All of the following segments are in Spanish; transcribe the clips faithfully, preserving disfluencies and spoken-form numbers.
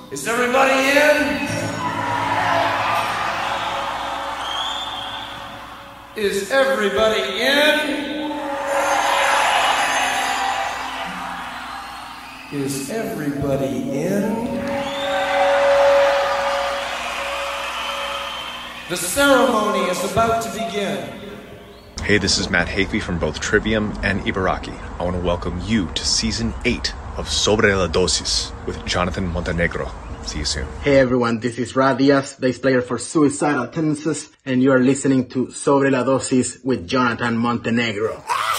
Is everybody in? Is everybody in? Is everybody in? The ceremony is about to begin. Hey, this is Matt Hafey from both Trivium and Ibaraki. I want to welcome you to Season eight of Sobre la Dosis with Jonathan Montenegro. See you soon. Hey everyone, this is Ra Diaz, bass player for Suicidal Tendencies, and you are listening to Sobre la Dosis with Jonathan Montenegro.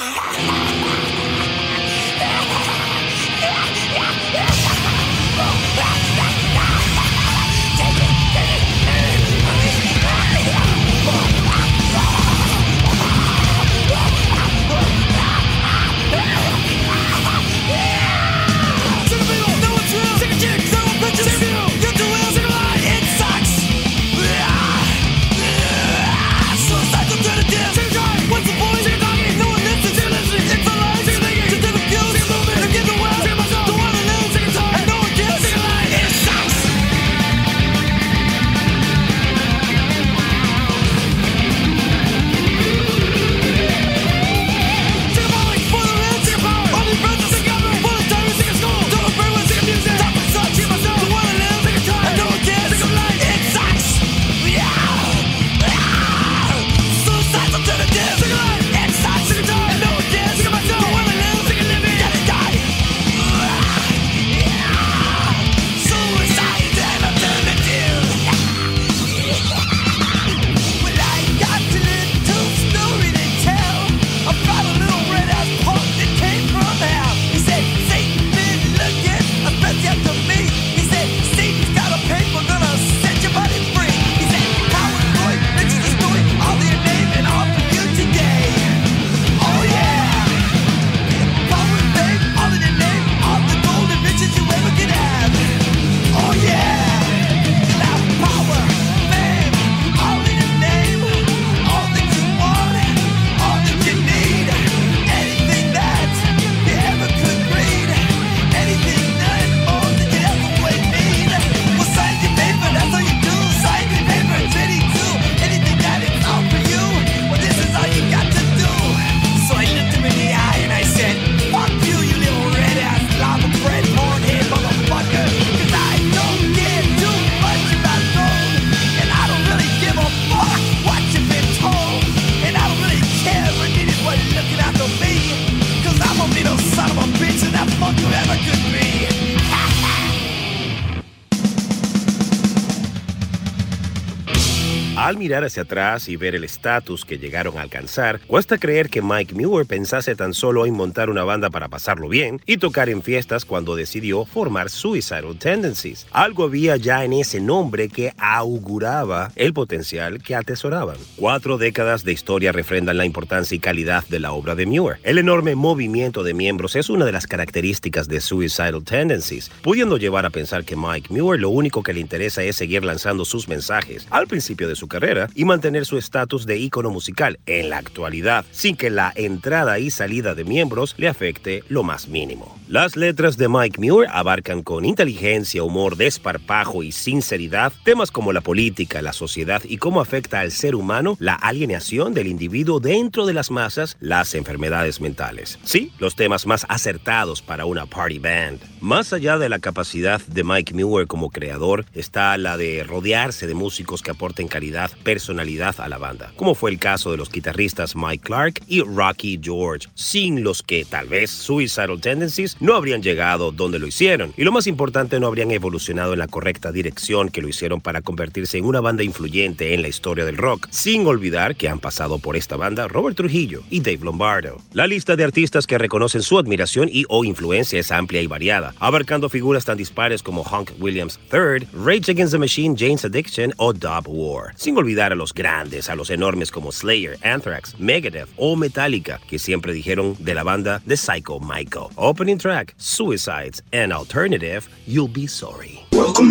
Al mirar hacia atrás y ver el estatus que llegaron a alcanzar, cuesta creer que Mike Muir pensase tan solo en montar una banda para pasarlo bien y tocar en fiestas cuando decidió formar Suicidal Tendencies. Algo había ya en ese nombre que auguraba el potencial que atesoraban. Cuatro décadas de historia refrendan la importancia y calidad de la obra de Muir. El enorme movimiento de miembros es una de las características de Suicidal Tendencies, pudiendo llevar a pensar que Mike Muir lo único que le interesa es seguir lanzando sus mensajes al principio de su carrera y mantener su estatus de ícono musical en la actualidad, sin que la entrada y salida de miembros le afecte lo más mínimo. Las letras de Mike Muir abarcan con inteligencia, humor, desparpajo y sinceridad temas como la política, la sociedad y cómo afecta al ser humano la alienación del individuo dentro de las masas, las enfermedades mentales. Sí, los temas más acertados para una party band. Más allá de la capacidad de Mike Muir como creador, está la de rodearse de músicos que aporten calidad, personalidad a la banda, como fue el caso de los guitarristas Mike Clark y Rocky George, sin los que tal vez Suicidal Tendencies no habrían llegado donde lo hicieron, y lo más importante, no habrían evolucionado en la correcta dirección que lo hicieron para convertirse en una banda influyente en la historia del rock, sin olvidar que han pasado por esta banda Robert Trujillo y Dave Lombardo. La lista de artistas que reconocen su admiración y o influencia es amplia y variada, abarcando figuras tan dispares como Hank Williams tercero, Rage Against the Machine, Jane's Addiction o Dub War, sin olvidar a los grandes, a los enormes como Slayer, Anthrax, Megadeth o Metallica, que siempre dijeron de la banda de Psycho Michael. Opening track, Suicides and Alternative, You'll Be Sorry. Welcome.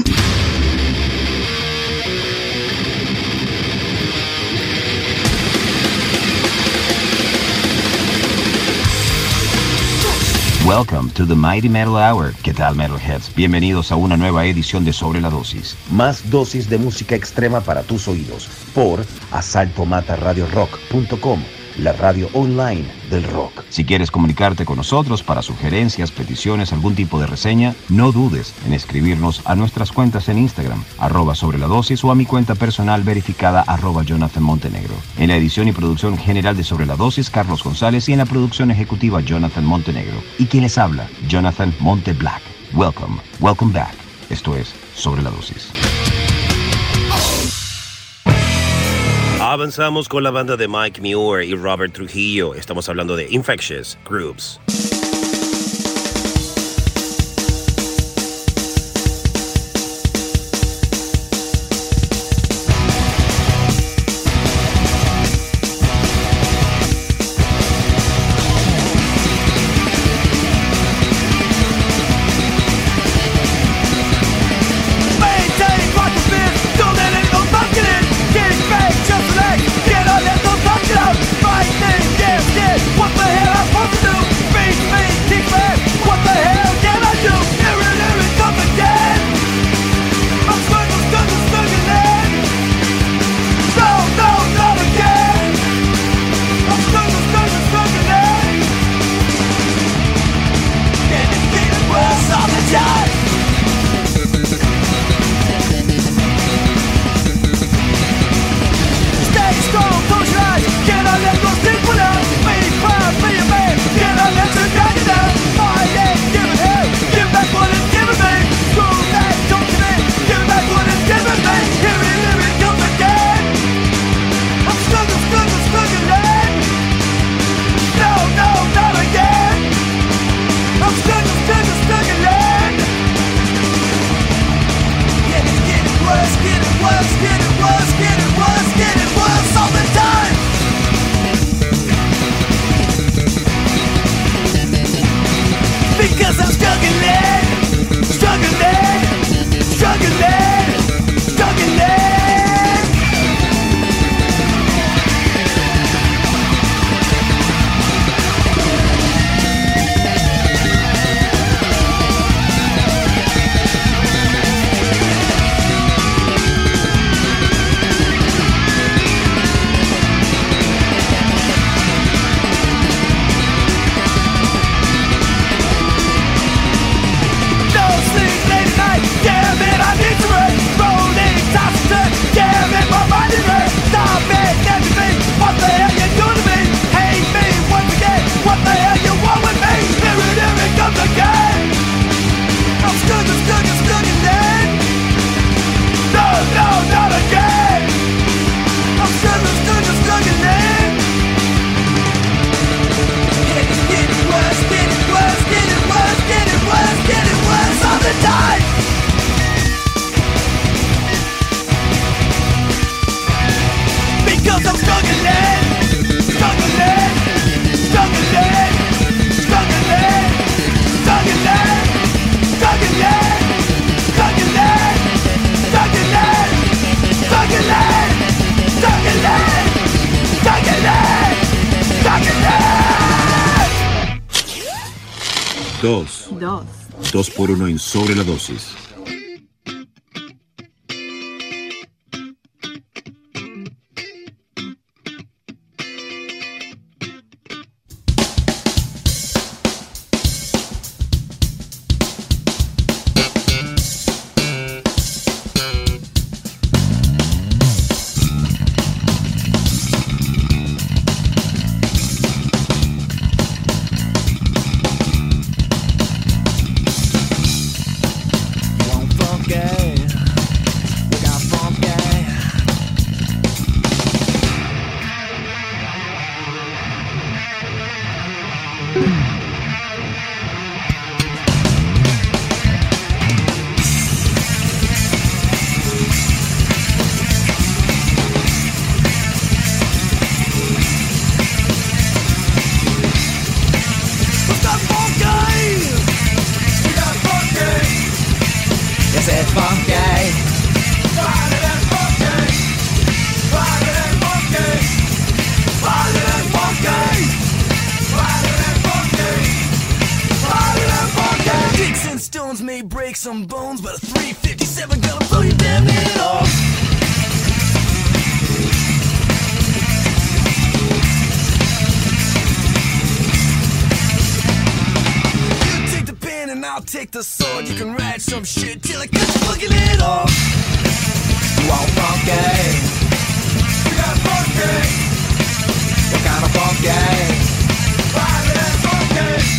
Welcome to the Mighty Metal Hour. ¿Qué tal, Metalheads? Bienvenidos a una nueva edición de Sobre la Dosis. Más dosis de música extrema para tus oídos por asalto mata radio rock punto com, la radio online del rock. Si quieres comunicarte con nosotros para sugerencias, peticiones, algún tipo de reseña, no dudes en escribirnos a nuestras cuentas en Instagram, arroba sobre la dosis, o a mi cuenta personal verificada, arroba Jonathan Montenegro. En la edición y producción general de Sobre la Dosis, Carlos González, y en la producción ejecutiva, Jonathan Montenegro. Y quien les habla, Jonathan Monte Black. Welcome, welcome back. Esto es Sobre la Dosis. Avanzamos con la banda de Mike Muir y Robert Trujillo. Estamos hablando de Infectious Grooves. Dos. Dos. Dos por uno en Sobre la Dosis. Funky! break some bones, but a three fifty-seven gonna blow your damn head off. You take the pen and I'll take the sword. You can write some shit till I cut your fucking head off. You want funky? We got funky. What kind of funky? Violent and funky.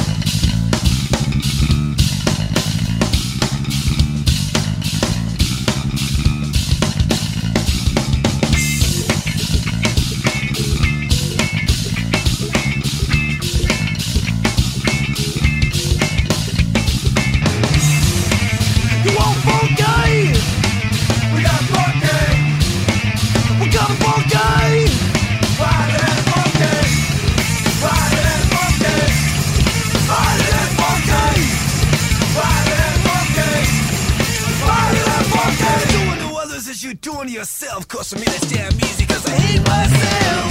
Doing to yourself, cause for me that's damn easy, cause I hate myself.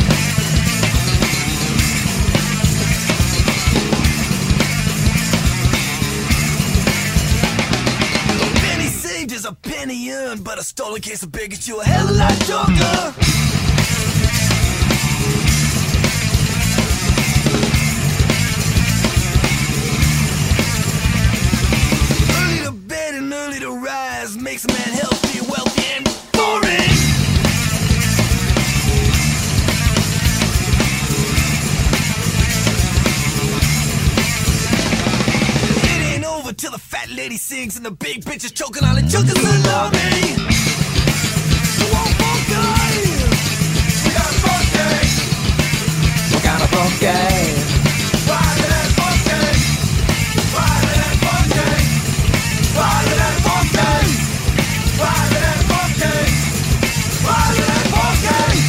A penny saved is a penny earned, but a stolen case of bacon you a hell of a lot darker. Early to bed and early to rise makes a man healthy, wealthy, and boring. It ain't over till the fat lady sings and the big bitch is choking on the chunk of salami. You want funky? We got funky. What kind of funky? Violent and funky. Violent and funky. Violent and funky. Violent and funky. Violent and funky.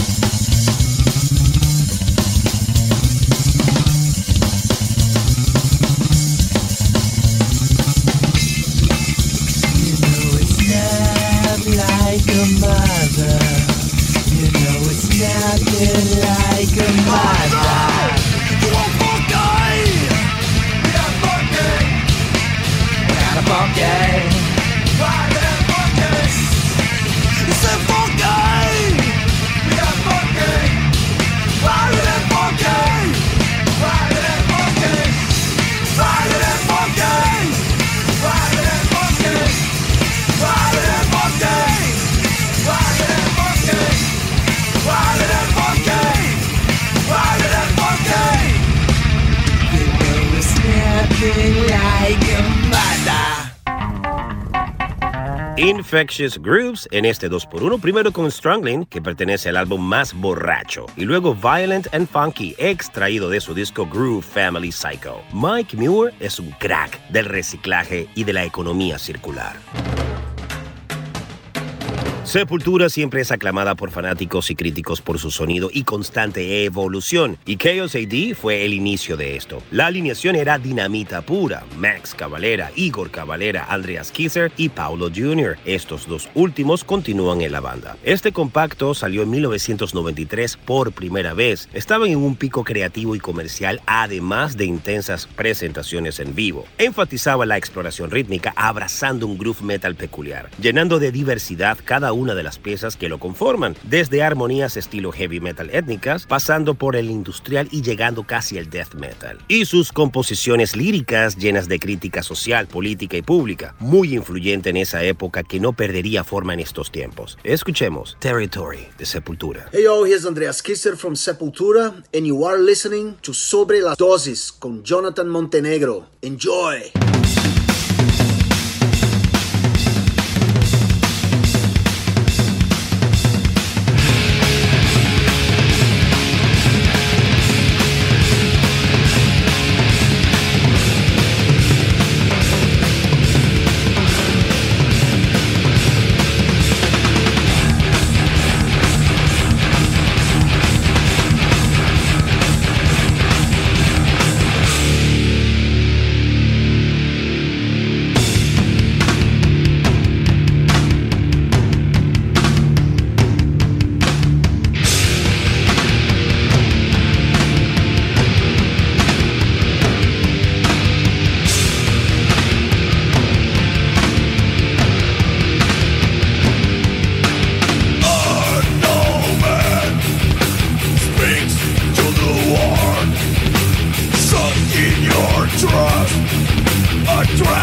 You know it's not like a mother. You know it's nothing like a mother. You want funky? We got funky. What kind of funky? Violent and funky. You said funky. We got funky. Violent and funky. Violent and funky. Violent and funky. Violent and funky. Violent and funky. Violent and funky. Violent and funky. Violent and funky. You know it's nothing like a mother. Infectious Grooves en este dos por uno, primero con Strangling, que pertenece al álbum Más Borracho, y luego Violent and Funky, extraído de su disco Groove Family Psycho. Mike Muir es un crack del reciclaje y de la economía circular. Sepultura siempre es aclamada por fanáticos y críticos por su sonido y constante evolución, y Chaos A D fue el inicio de esto. La alineación era dinamita pura: Max Cavalera, Igor Cavalera, Andreas Kisser y Paulo junior Estos dos últimos continúan en la banda. Este compacto salió en mil novecientos noventa y tres por primera vez. Estaban en un pico creativo y comercial, además de intensas presentaciones en vivo. Enfatizaba la exploración rítmica, abrazando un groove metal peculiar, llenando de diversidad cada una de las piezas que lo conforman, desde armonías estilo heavy metal étnicas, pasando por el industrial y llegando casi al death metal. Y sus composiciones líricas llenas de crítica social, política y pública, muy influyente en esa época que no perdería forma en estos tiempos. Escuchemos Territory de Sepultura. Hey yo, here's Andreas Kisser from Sepultura, and you are listening to Sobre la Dosis con Jonathan Montenegro. Enjoy!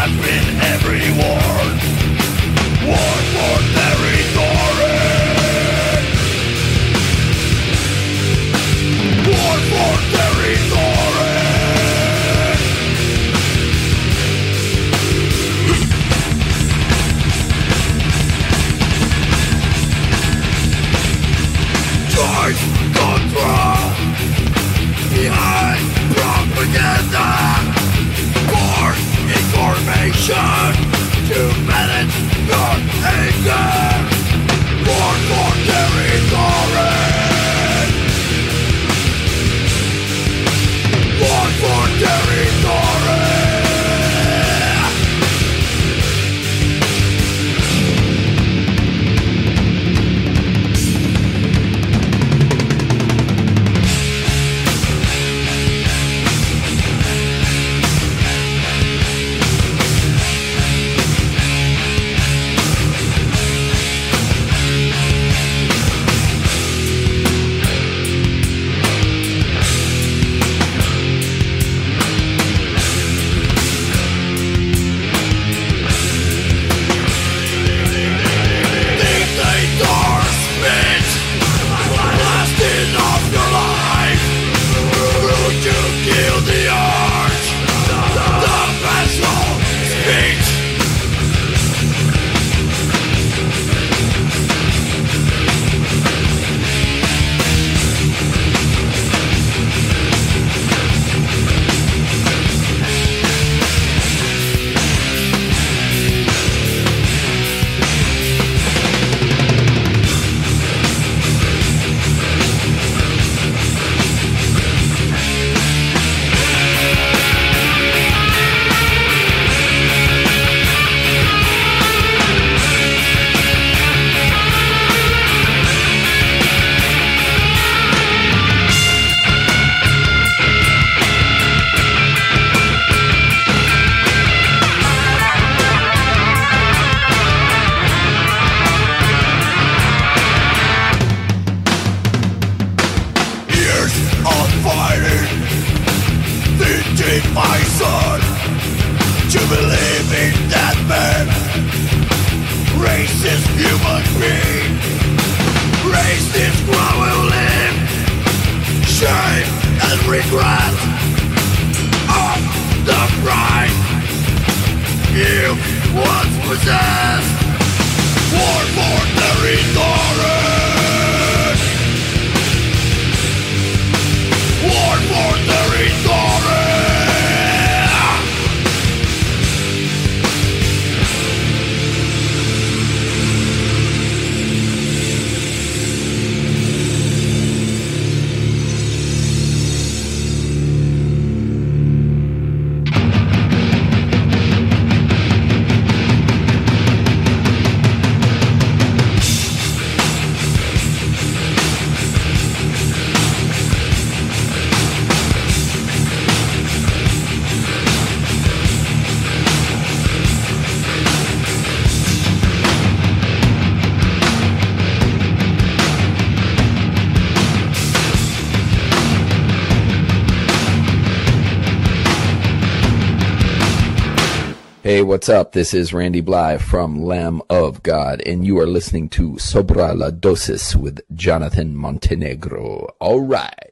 Hey, what's up? This is Randy Bly from Lamb of God, and you are listening to Sobra la Dosis with Jonathan Montenegro. All right.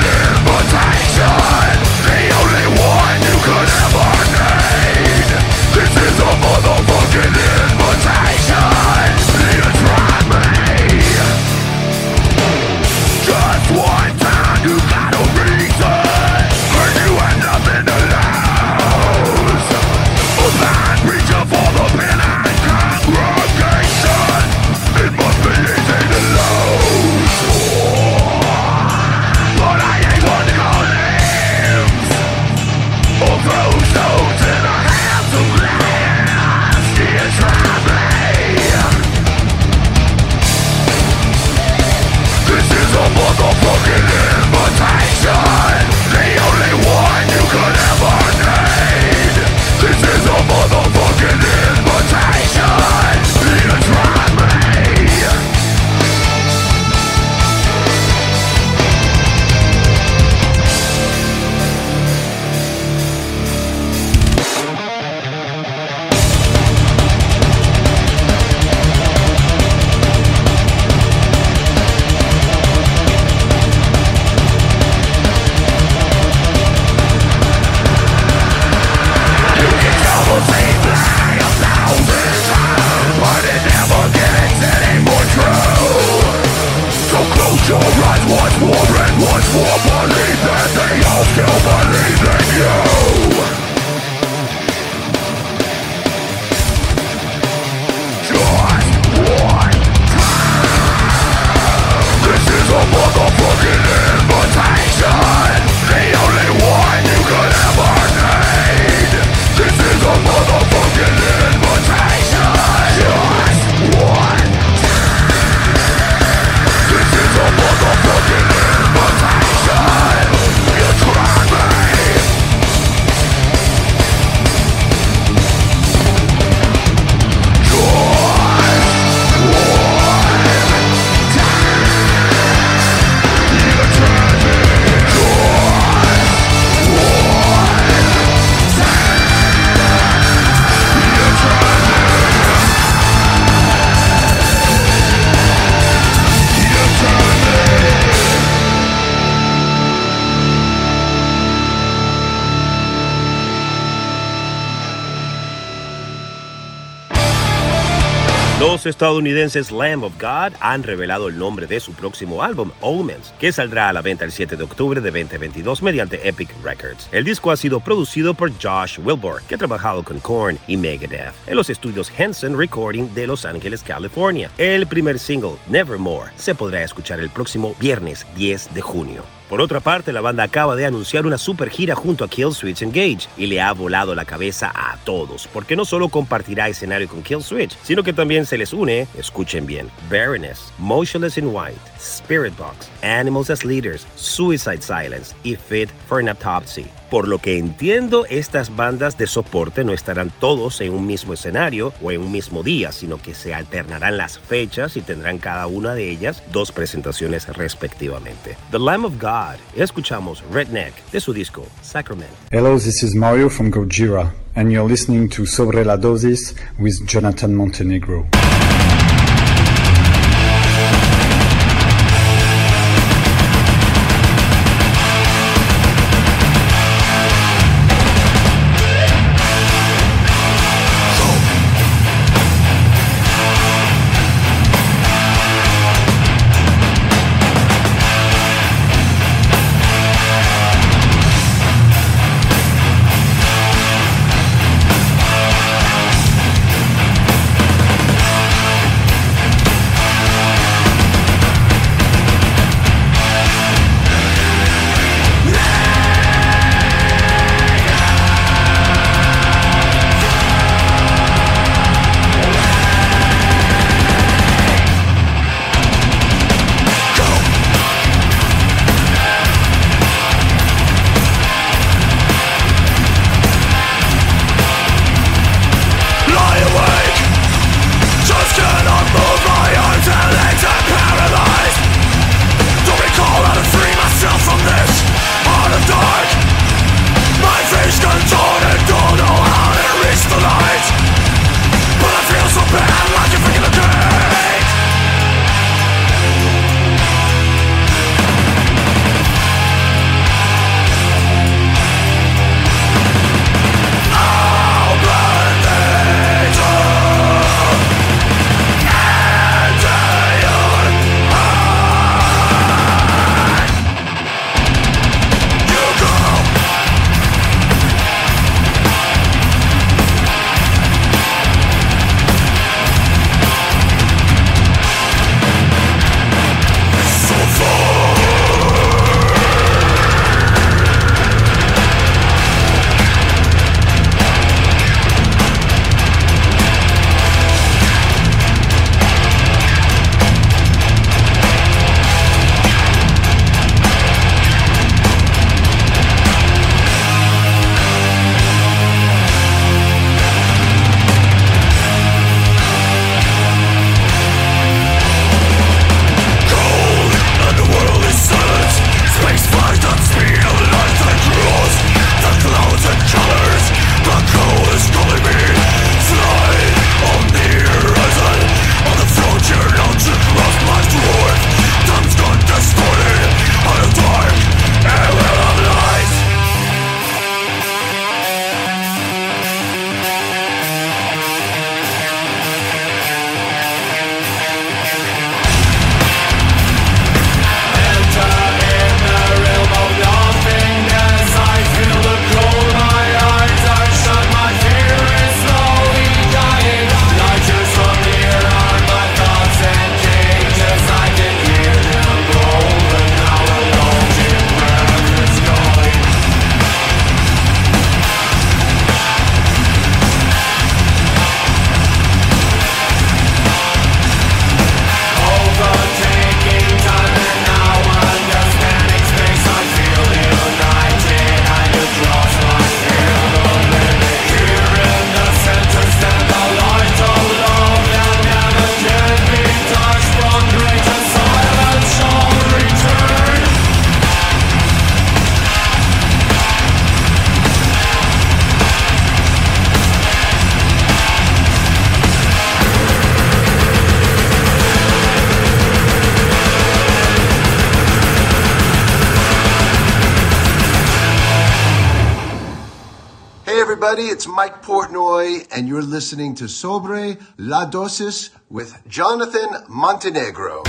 The Los estadounidenses Lamb of God han revelado el nombre de su próximo álbum, Omens, que saldrá a la venta el siete de octubre de veinte veintidós mediante Epic Records. El disco ha sido producido por Josh Wilbur, que ha trabajado con Korn y Megadeth, en los estudios Henson Recording de Los Ángeles, California. El primer single, Nevermore, se podrá escuchar el próximo viernes diez de junio. Por otra parte, la banda acaba de anunciar una super gira junto a Killswitch Engage y le ha volado la cabeza a todos, porque no solo compartirá escenario con Killswitch, sino que también se les une, escuchen bien, Baroness, Motionless in White, Spiritbox, Animals as Leaders, Suicide Silence y Fit for an Autopsy. Por lo que entiendo, estas bandas de soporte no estarán todos en un mismo escenario o en un mismo día, sino que se alternarán las fechas y tendrán cada una de ellas dos presentaciones respectivamente. The Lamb of God. Escuchamos Redneck de su disco Sacrament. Hello, this is Mario from Gojira, and you're listening to Sobre la Dosis with Jonathan Montenegro. We'll be right back. everybody, it's Mike Portnoy, and you're listening to Sobre La Dosis with Jonathan Montenegro.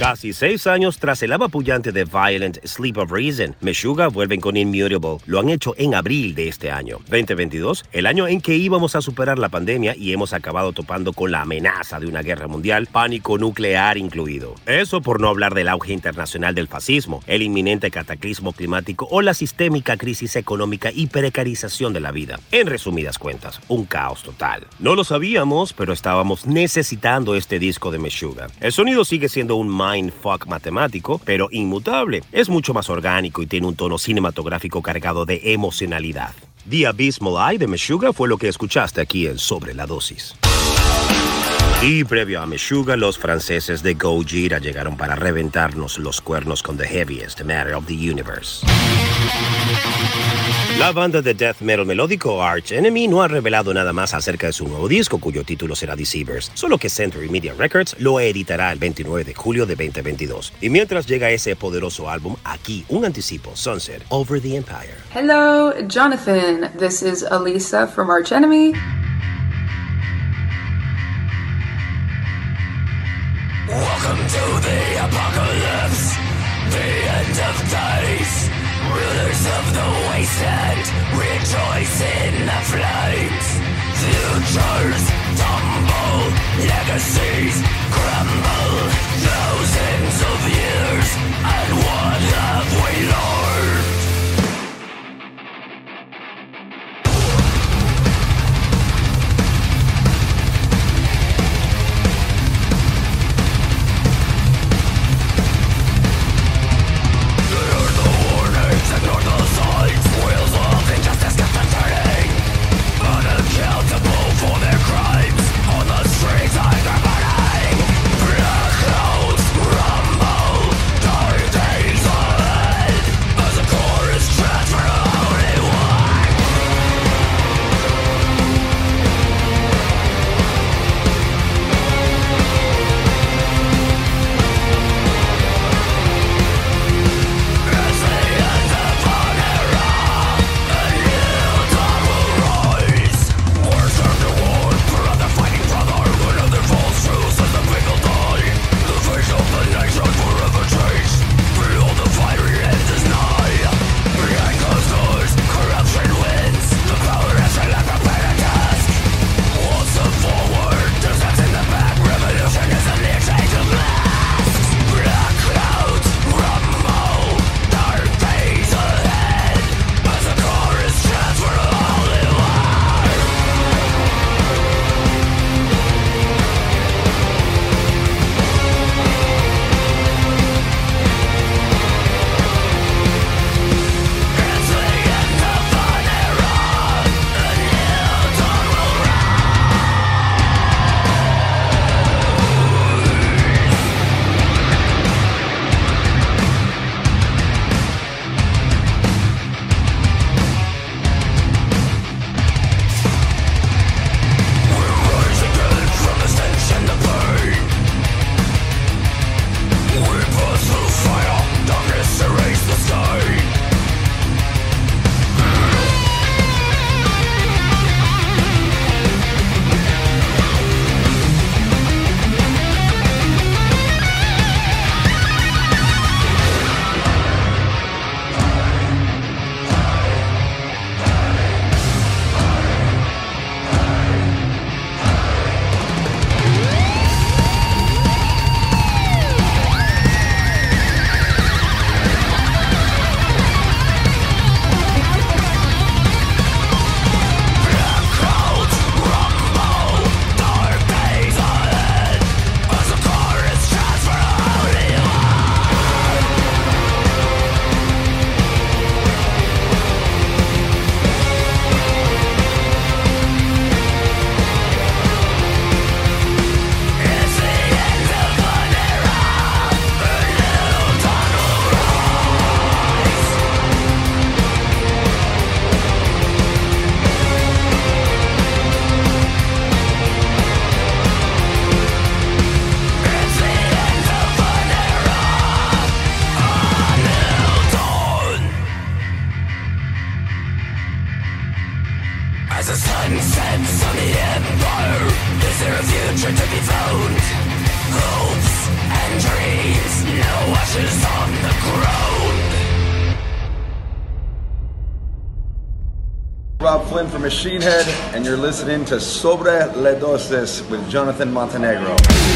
Casi seis años tras el apabullante The Violent Sleep of Reason, Meshuggah vuelven con Immutable. Lo han hecho en abril de este año, veinte veintidós, el año en que íbamos a superar la pandemia y hemos acabado topando con la amenaza de una guerra mundial, pánico nuclear incluido. Eso por no hablar del auge internacional del fascismo, el inminente cataclismo climático o la sistémica crisis económica y precarización de la vida. En resumidas cuentas, un caos total. No lo sabíamos, pero estábamos necesitando este disco de Meshuggah. El sonido sigue siendo un mindfuck matemático, pero inmutable. Es mucho más orgánico y tiene un tono cinematográfico cargado de emocionalidad. The Abysmal Eye de Meshuggah fue lo que escuchaste aquí en Sobre la Dosis. Y previo a Meshuggah, los franceses de Gojira llegaron para reventarnos los cuernos con The Heaviest Matter of the Universe. La banda de death metal melódico Arch Enemy no ha revelado nada más acerca de su nuevo disco, cuyo título será Deceivers, solo que Century Media Records lo editará el veintinueve de julio de veinte veintidós. Y mientras llega ese poderoso álbum, aquí un anticipo, Sunset Over the Empire. Hello, Jonathan. This is Alisa from Arch Enemy. Welcome to the apocalypse, the end of days. Rulers of the wasteland rejoice in the flames. Futures tumble, legacies crumble. Thousands of years, and what have we learned? Ignore the signs, wheels of injustice kept on turning. Unaccountable for their crimes, on the streets eyes are burning. Black clouds rumble, dark days ahead, as the chorus chants for the Holy One. As the end of an era, a new dawn will rise. Wars turn to war, forever fighting brotherhood, another false truth as the people die. The face of the nation forever changed. Behold, the fiery end is nigh. Behind closed doors, corruption wins. The power has been left upon a task. What's the forward? Decepts in the back. Revolution is an exchange of masks. Black clouds rumble, dark days ahead, as the chorus chants for the Holy One. It's the end of an era, a new dawn will rise. We'll rise again from the stench and the pain. We pass through fire, darkness erase the stain. Rob Flynn from Machine Head, and you're listening to Sobre la Dosis with Jonathan Montenegro.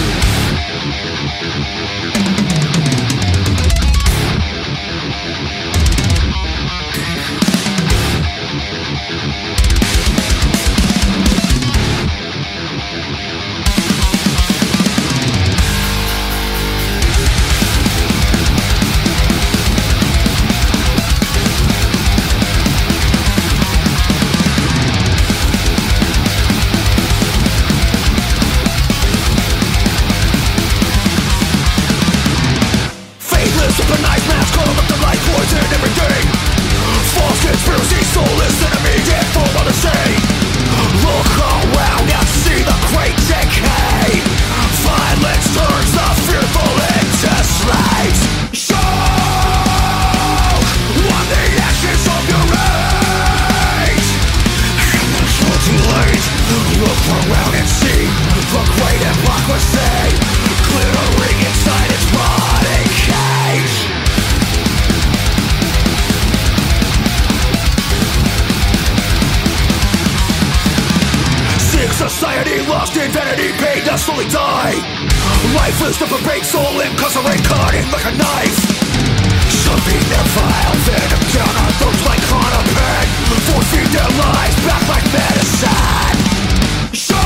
Society lost infinity, paid to slowly die. Lifeless to parade, soul incarcerate, cutting like a knife. Shoving their vile venom down our throats like on a pen. Force feed their lives back like medicine. Show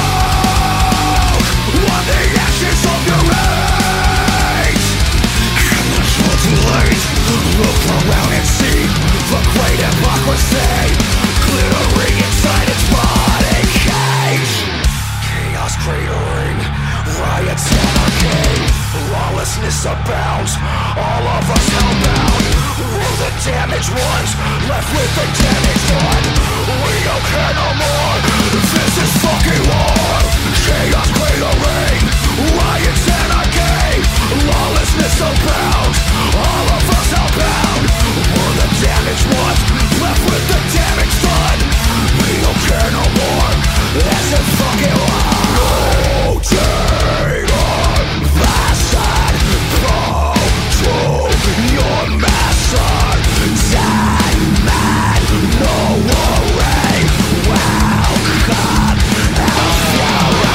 on the ashes of your rage. And it's all too late. Look around and see the great hypocrisy glittering inside its body cage. Chaos cratering, riots, anarchy, lawlessness abounds. All of us hellbound. We're the damaged ones, left with the damage done. We don't care no more. This is fucking war. Chaos cratering, riots, anarchy, lawlessness abounds. All of us hellbound. We're the damaged ones, left with the damage done. We don't care no more. This is fucking war. No demon bastard, go to your master. Dead man, no worry. Welcome, Fury.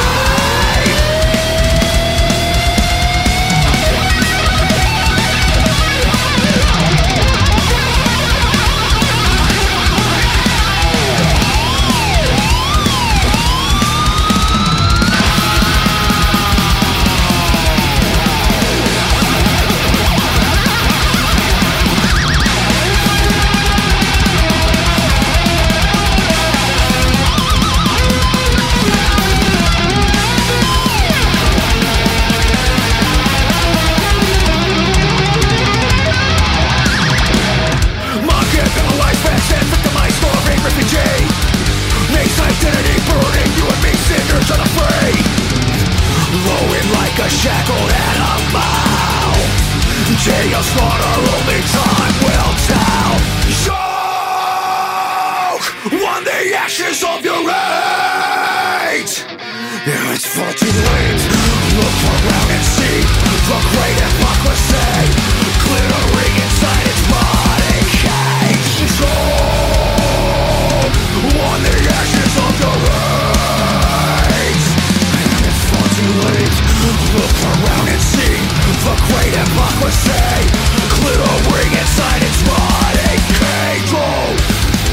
Identity burning you and me, cinders unafraid. Lowing like a shackled animal. Jail slaughter, only time will tell. Choke on the ashes of your hate. Yeah, it's far too late. Look around and see the great hypocrisy glittering inside its body cage. Choke on the ashes of your hate. And it's far too late. Look around and see the great hypocrisy glittering inside its body cage. Oh.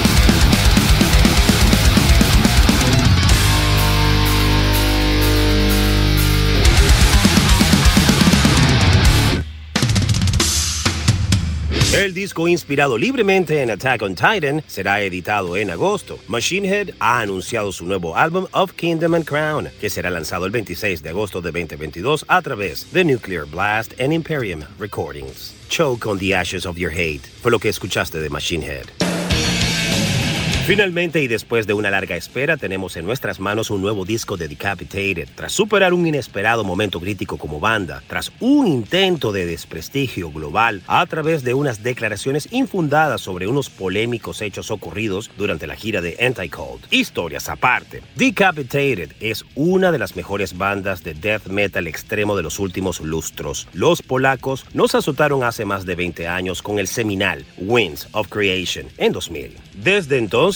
El disco, inspirado libremente en Attack on Titan, será editado en agosto. Machine Head ha anunciado su nuevo álbum Of Kingdom and Crown, que será lanzado el veintiséis de agosto de veinte veintidós a través de Nuclear Blast and Imperium Recordings. Choke on the Ashes of Your Hate fue lo que escuchaste de Machine Head. Finalmente, y después de una larga espera, tenemos en nuestras manos un nuevo disco de Decapitated. Tras superar un inesperado momento crítico como banda, tras un intento de desprestigio global a través de unas declaraciones infundadas sobre unos polémicos hechos ocurridos durante la gira de Anti-Cult. Historias aparte, Decapitated es una de las mejores bandas de death metal extremo de los últimos lustros. Los polacos nos azotaron hace más de veinte años con el seminal Winds of Creation en dos mil. Desde entonces,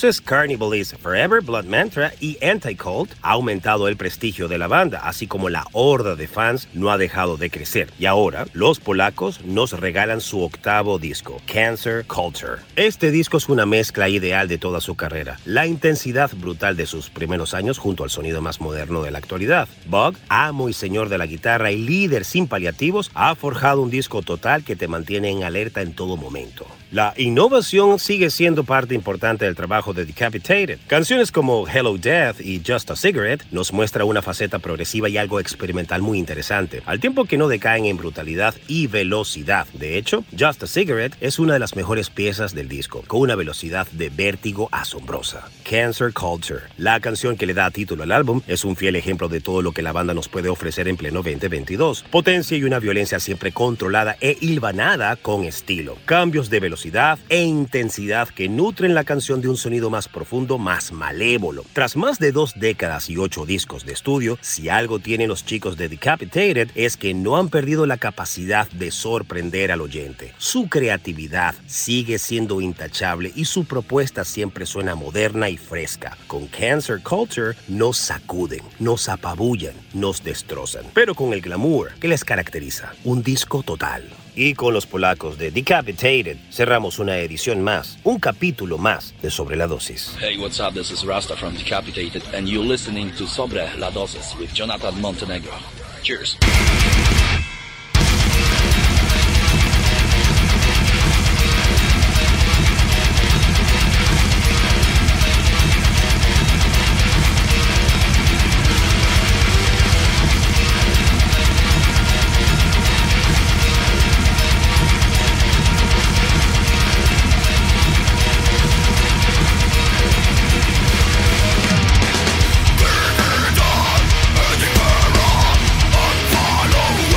voces Carnival is Forever, Blood Mantra y Anti-Cult ha aumentado el prestigio de la banda, así como la horda de fans no ha dejado de crecer. Y ahora, los polacos nos regalan su octavo disco, Cancer Culture. Este disco es una mezcla ideal de toda su carrera. La intensidad brutal de sus primeros años junto al sonido más moderno de la actualidad. Bug, amo y señor de la guitarra y líder sin paliativos, ha forjado un disco total que te mantiene en alerta en todo momento. La innovación sigue siendo parte importante del trabajo de Decapitated. Canciones como Hello Death y Just a Cigarette nos muestra una faceta progresiva y algo experimental muy interesante, al tiempo que no decaen en brutalidad y velocidad. De hecho, Just a Cigarette es una de las mejores piezas del disco, con una velocidad de vértigo asombrosa. Cancer Culture, la canción que le da título al álbum, es un fiel ejemplo de todo lo que la banda nos puede ofrecer en pleno veinte veintidós. Potencia y una violencia siempre controlada e hilvanada con estilo. Cambios de velocidad e intensidad que nutren la canción de un sonido más profundo, más malévolo. Tras más de dos décadas y ocho discos de estudio, si algo tienen los chicos de Decapitated es que no han perdido la capacidad de sorprender al oyente. Su creatividad sigue siendo intachable y su propuesta siempre suena moderna y fresca. Con Cancer Culture nos sacuden, nos apabullan, nos destrozan, pero con el glamour que les caracteriza. Un disco total. Y con los polacos de Decapitated cerramos una edición más, un capítulo más de Sobre la Dosis. Hey, what's up? This is Rasta from Decapitated, and you're listening to Sobre la Dosis with Jonathan Montenegro. Cheers. Follow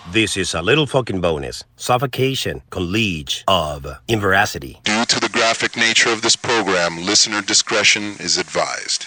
This is a little fucking bonus. Suffocation con Leech of Inveracity. Due to the graphic nature of this program, listener discretion is advised.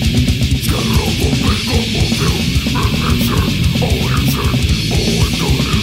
Oh,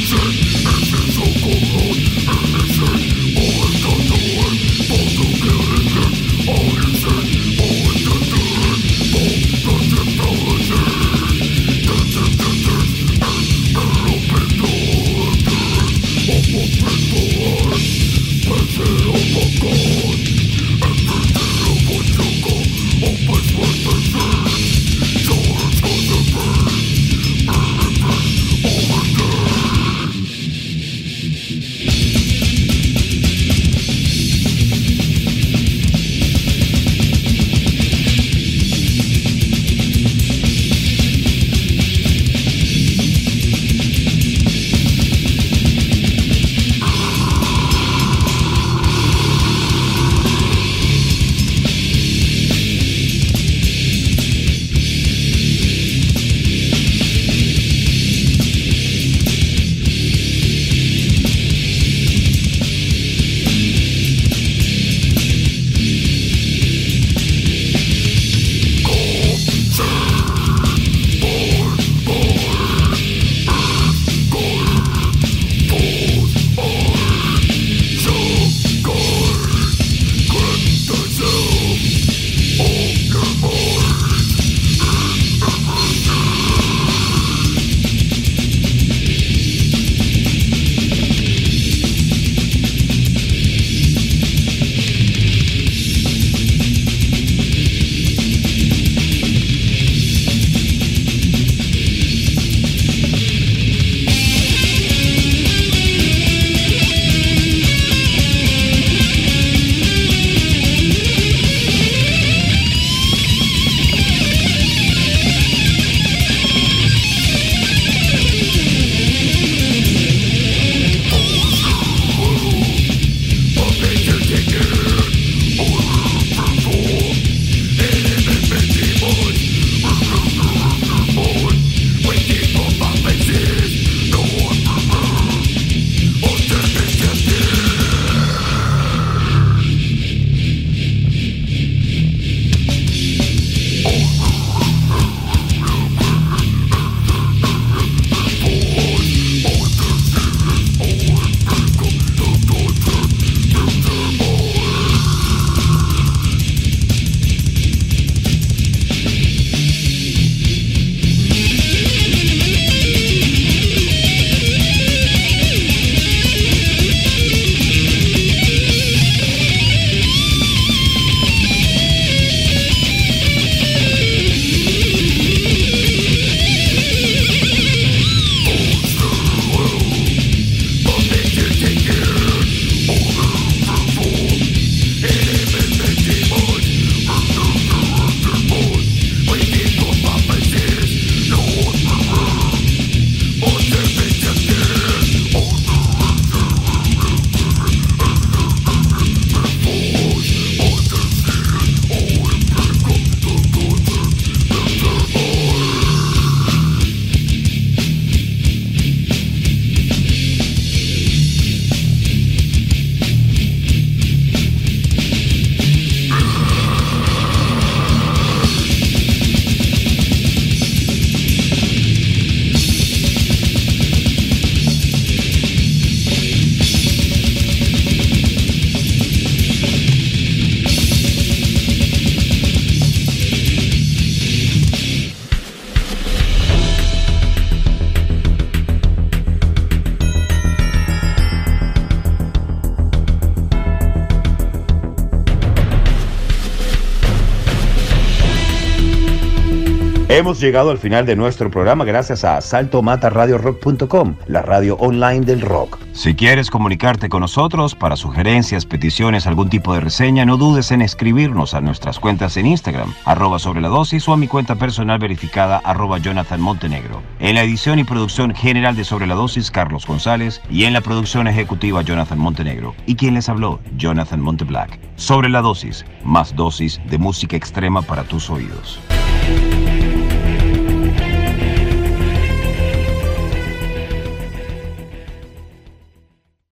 Hemos llegado al final de nuestro programa gracias a asalto mata radio rock punto com, la radio online del rock. Si quieres comunicarte con nosotros para sugerencias, peticiones, algún tipo de reseña, no dudes en escribirnos a nuestras cuentas en Instagram, arroba sobre la dosis, o a mi cuenta personal verificada, arroba Jonathan Montenegro. En la edición y producción general de Sobre la Dosis, Carlos González, y en la producción ejecutiva, Jonathan Montenegro. Y quien les habló, Jonathan Monteblack. Sobre la Dosis, más dosis de música extrema para tus oídos.